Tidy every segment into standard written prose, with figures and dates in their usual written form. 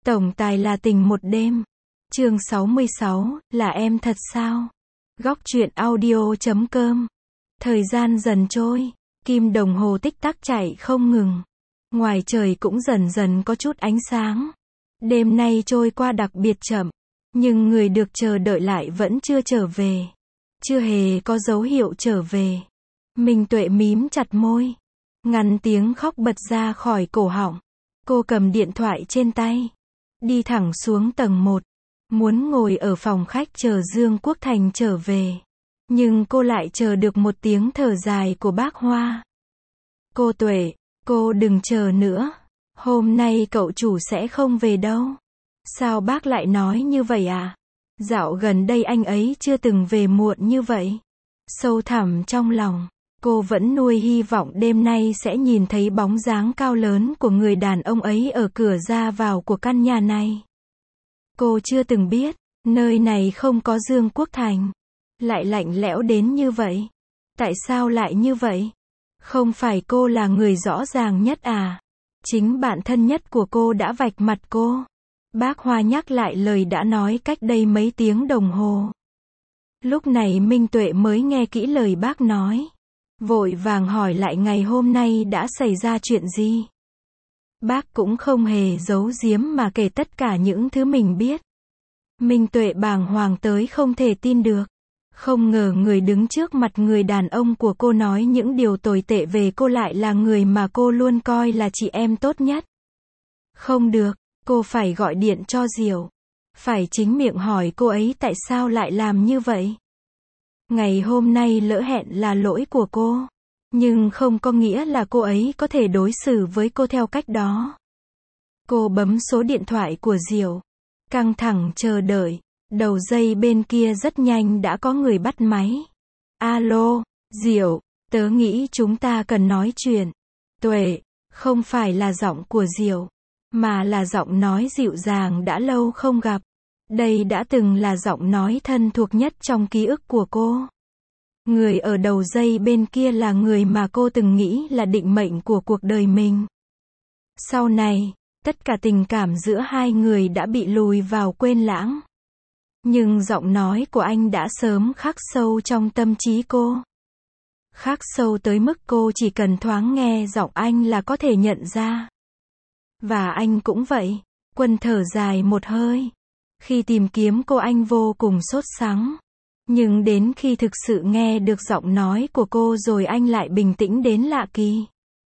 Tổng tài là tình một đêm. Chương 66, là em thật sao? Góc truyện audio.com. Thời gian dần trôi, kim đồng hồ tích tắc chạy không ngừng. Ngoài trời cũng dần dần có chút ánh sáng. Đêm nay trôi qua đặc biệt chậm, nhưng người được chờ đợi lại vẫn chưa trở về. Chưa hề có dấu hiệu trở về. Minh Tuệ mím chặt môi, ngăn tiếng khóc bật ra khỏi cổ họng. Cô cầm điện thoại trên tay, đi thẳng xuống tầng 1, muốn ngồi ở phòng khách chờ Dương Quốc Thành trở về. Nhưng cô lại chờ được một tiếng thở dài của bác Hoa. Cô Tuệ, cô đừng chờ nữa. Hôm nay cậu chủ sẽ không về đâu. Sao bác lại nói như vậy à? Dạo gần đây anh ấy chưa từng về muộn như vậy. Sâu thẳm trong lòng, cô vẫn nuôi hy vọng đêm nay sẽ nhìn thấy bóng dáng cao lớn của người đàn ông ấy ở cửa ra vào của căn nhà này. Cô chưa từng biết, nơi này không có Dương Quốc Thành. Lại lạnh lẽo đến như vậy. Tại sao lại như vậy? Không phải cô là người rõ ràng nhất à? Chính bạn thân nhất của cô đã vạch mặt cô. Bác Hoa nhắc lại lời đã nói cách đây mấy tiếng đồng hồ. Lúc này Minh Tuệ mới nghe kỹ lời bác nói. Vội vàng hỏi lại ngày hôm nay đã xảy ra chuyện gì. Bác cũng không hề giấu giếm mà kể tất cả những thứ mình biết. Minh Tuệ bàng hoàng tới không thể tin được. Không ngờ người đứng trước mặt người đàn ông của cô nói những điều tồi tệ về cô lại là người mà cô luôn coi là chị em tốt nhất. Không được, cô phải gọi điện cho Diệu. Phải chính miệng hỏi cô ấy tại sao lại làm như vậy. Ngày hôm nay lỡ hẹn là lỗi của cô. Nhưng không có nghĩa là cô ấy có thể đối xử với cô theo cách đó. Cô bấm số điện thoại của Diệu. Căng thẳng chờ đợi. Đầu dây bên kia rất nhanh đã có người bắt máy. Alo, Diệu, tớ nghĩ chúng ta cần nói chuyện. Tuệ, không phải là giọng của Diệu, mà là giọng nói dịu dàng đã lâu không gặp. Đây đã từng là giọng nói thân thuộc nhất trong ký ức của cô. Người ở đầu dây bên kia là người mà cô từng nghĩ là định mệnh của cuộc đời mình. Sau này, tất cả tình cảm giữa hai người đã bị lùi vào quên lãng. Nhưng giọng nói của anh đã sớm khắc sâu trong tâm trí cô. Khắc sâu tới mức cô chỉ cần thoáng nghe giọng anh là có thể nhận ra. Và anh cũng vậy. Quân thở dài một hơi. Khi tìm kiếm cô anh vô cùng sốt sắng. Nhưng đến khi thực sự nghe được giọng nói của cô rồi anh lại bình tĩnh đến lạ kỳ.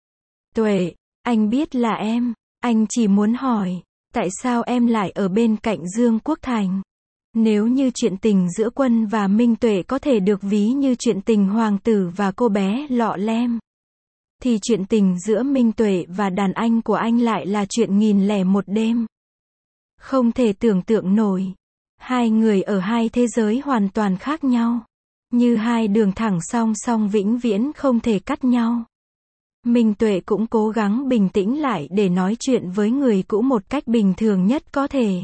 Tuệ, anh biết là em. Anh chỉ muốn hỏi, tại sao em lại ở bên cạnh Dương Quốc Thành? Nếu như chuyện tình giữa Quân và Minh Tuệ có thể được ví như chuyện tình hoàng tử và cô bé lọ lem, thì chuyện tình giữa Minh Tuệ và đàn anh của anh lại là chuyện 1001 đêm. Không thể tưởng tượng nổi. Hai người ở hai thế giới hoàn toàn khác nhau. Như hai đường thẳng song song vĩnh viễn không thể cắt nhau. Minh Tuệ cũng cố gắng bình tĩnh lại để nói chuyện với người cũ một cách bình thường nhất có thể.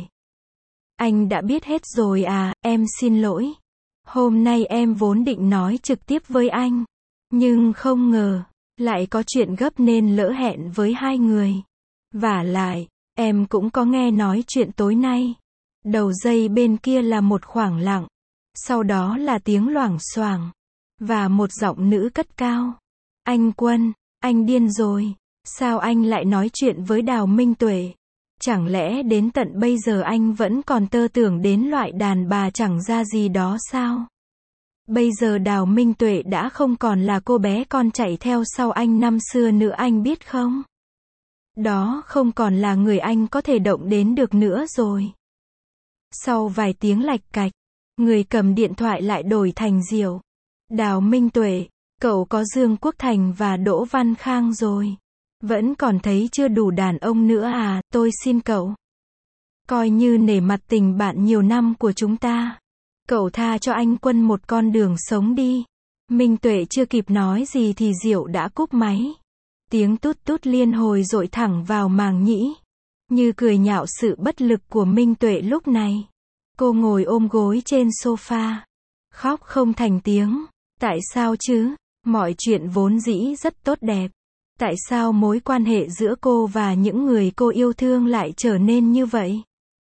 Anh đã biết hết rồi à, em xin lỗi. Hôm nay em vốn định nói trực tiếp với anh. Nhưng không ngờ, lại có chuyện gấp nên lỡ hẹn với hai người. Vả lại, em cũng có nghe nói chuyện tối nay. Đầu dây bên kia là một khoảng lặng. Sau đó là tiếng loảng xoảng. Và một giọng nữ cất cao. Anh Quân, anh điên rồi. Sao anh lại nói chuyện với Đào Minh Tuệ? Chẳng lẽ đến tận bây giờ anh vẫn còn tơ tưởng đến loại đàn bà chẳng ra gì đó sao? Bây giờ Đào Minh Tuệ đã không còn là cô bé con chạy theo sau anh năm xưa nữa anh biết không? Đó không còn là người anh có thể động đến được nữa rồi. Sau vài tiếng lạch cạch, người cầm điện thoại lại đổi thành Diệu. Đào Minh Tuệ, cậu có Dương Quốc Thành và Đỗ Văn Khang rồi. Vẫn còn thấy chưa đủ đàn ông nữa à, tôi xin cậu. Coi như nể mặt tình bạn nhiều năm của chúng ta. Cậu tha cho anh Quân một con đường sống đi. Minh Tuệ chưa kịp nói gì thì Diệu đã cúp máy. Tiếng tút tút liên hồi dội thẳng vào màng nhĩ. Như cười nhạo sự bất lực của Minh Tuệ lúc này. Cô ngồi ôm gối trên sofa. Khóc không thành tiếng. Tại sao chứ? Mọi chuyện vốn dĩ rất tốt đẹp. Tại sao mối quan hệ giữa cô và những người cô yêu thương lại trở nên như vậy?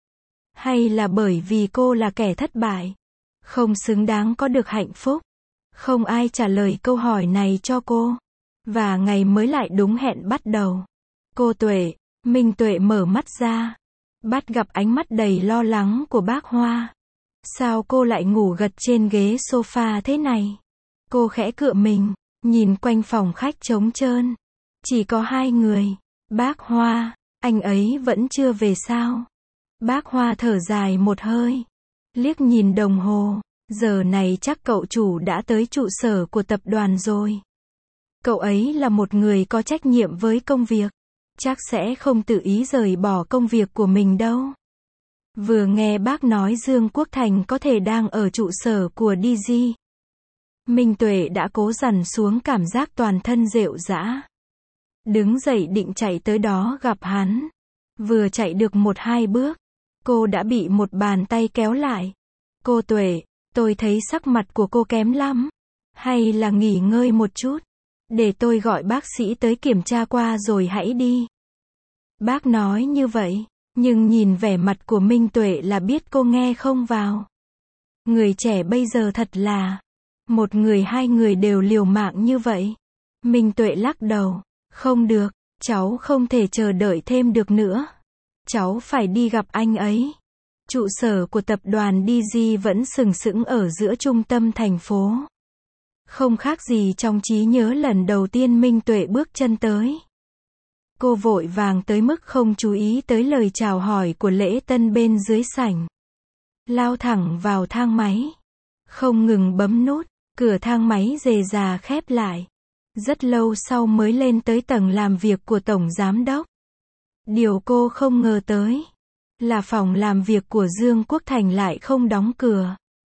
Hay là bởi vì cô là kẻ thất bại, không xứng đáng có được hạnh phúc? Không ai trả lời câu hỏi này cho cô. Và ngày mới lại đúng hẹn bắt đầu. Cô Tuệ, Minh Tuệ mở mắt ra, bắt gặp ánh mắt đầy lo lắng của bác Hoa. Sao cô lại ngủ gật trên ghế sofa thế này? Cô khẽ cựa mình, nhìn quanh phòng khách trống trơn. Chỉ có hai người. Bác Hoa, anh ấy vẫn chưa về sao? Bác Hoa thở dài một hơi, liếc nhìn đồng hồ. Giờ này chắc cậu chủ đã tới trụ sở của tập đoàn rồi. Cậu ấy là một người có trách nhiệm với công việc. Chắc sẽ không tự ý rời bỏ công việc của mình đâu. Vừa nghe bác nói Dương Quốc Thành có thể đang ở trụ sở của DG, Minh Tuệ đã cố dằn xuống cảm giác toàn thân rệu rã. Đứng dậy định chạy tới đó gặp hắn. Vừa chạy được 1-2 bước, cô đã bị một bàn tay kéo lại. Cô Tuệ, tôi thấy sắc mặt của cô kém lắm. Hay là nghỉ ngơi một chút? Để tôi gọi bác sĩ tới kiểm tra qua rồi hãy đi. Bác nói như vậy, nhưng nhìn vẻ mặt của Minh Tuệ là biết cô nghe không vào. Người trẻ bây giờ thật là, một người hai người đều liều mạng như vậy. Minh Tuệ lắc đầu, không được, cháu không thể chờ đợi thêm được nữa. Cháu phải đi gặp anh ấy. Trụ sở của tập đoàn DG vẫn sừng sững ở giữa trung tâm thành phố. Không khác gì trong trí nhớ lần đầu tiên Minh Tuệ bước chân tới. Cô vội vàng tới mức không chú ý tới lời chào hỏi của lễ tân bên dưới sảnh. Lao thẳng vào thang máy. Không ngừng bấm nút, cửa thang máy rề rà khép lại. Rất lâu sau mới lên tới tầng làm việc của Tổng Giám Đốc. Điều cô không ngờ tới là phòng làm việc của Dương Quốc Thành lại không đóng cửa.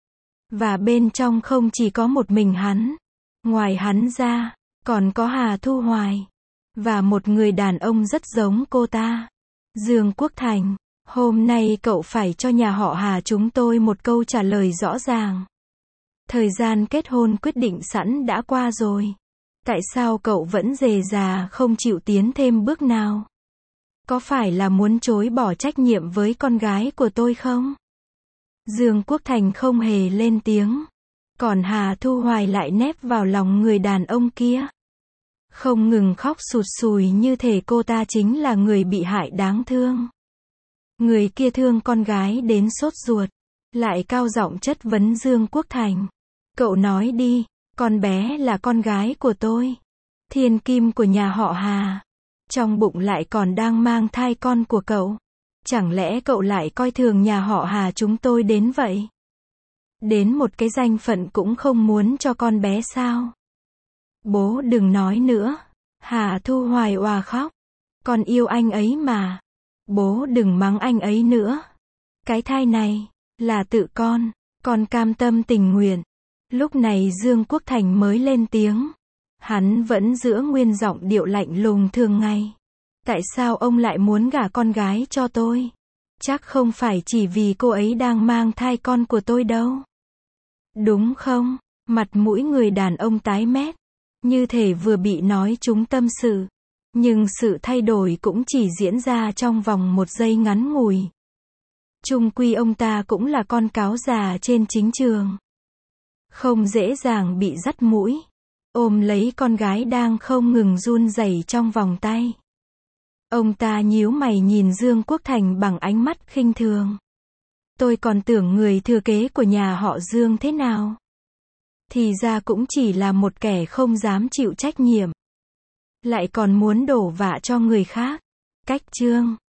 Và bên trong không chỉ có một mình hắn. Ngoài hắn ra, còn có Hà Thu Hoài. Và một người đàn ông rất giống cô ta. Dương Quốc Thành, hôm nay cậu phải cho nhà họ Hà chúng tôi một câu trả lời rõ ràng. Thời gian kết hôn quyết định sẵn đã qua rồi. Tại sao cậu vẫn rề rà không chịu tiến thêm bước nào? Có phải là muốn chối bỏ trách nhiệm với con gái của tôi không? Dương Quốc Thành không hề lên tiếng. Còn Hà Thu Hoài lại nép vào lòng người đàn ông kia. Không ngừng khóc sụt sùi như thể cô ta chính là người bị hại đáng thương. Người kia thương con gái đến sốt ruột. Lại cao giọng chất vấn Dương Quốc Thành. Cậu nói đi, con bé là con gái của tôi. Thiên kim của nhà họ Hà. Trong bụng lại còn đang mang thai con của cậu. Chẳng lẽ cậu lại coi thường nhà họ Hà chúng tôi đến vậy? Đến một cái danh phận cũng không muốn cho con bé sao? Bố đừng nói nữa. Hà Thu Hoài òa khóc. Con yêu anh ấy mà. Bố đừng mắng anh ấy nữa. Cái thai này, là tự con cam tâm tình nguyện. Lúc này Dương Quốc Thành mới lên tiếng. Hắn vẫn giữ nguyên giọng điệu lạnh lùng thường ngày. Tại sao ông lại muốn gả con gái cho tôi? Chắc không phải chỉ vì cô ấy đang mang thai con của tôi đâu. Đúng không? Mặt mũi người đàn ông tái mét. Như thể vừa bị nói trúng tâm sự. Nhưng sự thay đổi cũng chỉ diễn ra trong vòng 1 giây ngắn ngủi. Chung quy ông ta cũng là con cáo già trên chính trường. Không dễ dàng bị dắt mũi. Ôm lấy con gái đang không ngừng run rẩy trong vòng tay. Ông ta nhíu mày nhìn Dương Quốc Thành bằng ánh mắt khinh thường. Tôi còn tưởng người thừa kế của nhà họ Dương thế nào? Thì ra cũng chỉ là một kẻ không dám chịu trách nhiệm. Lại còn muốn đổ vạ cho người khác. Cách chương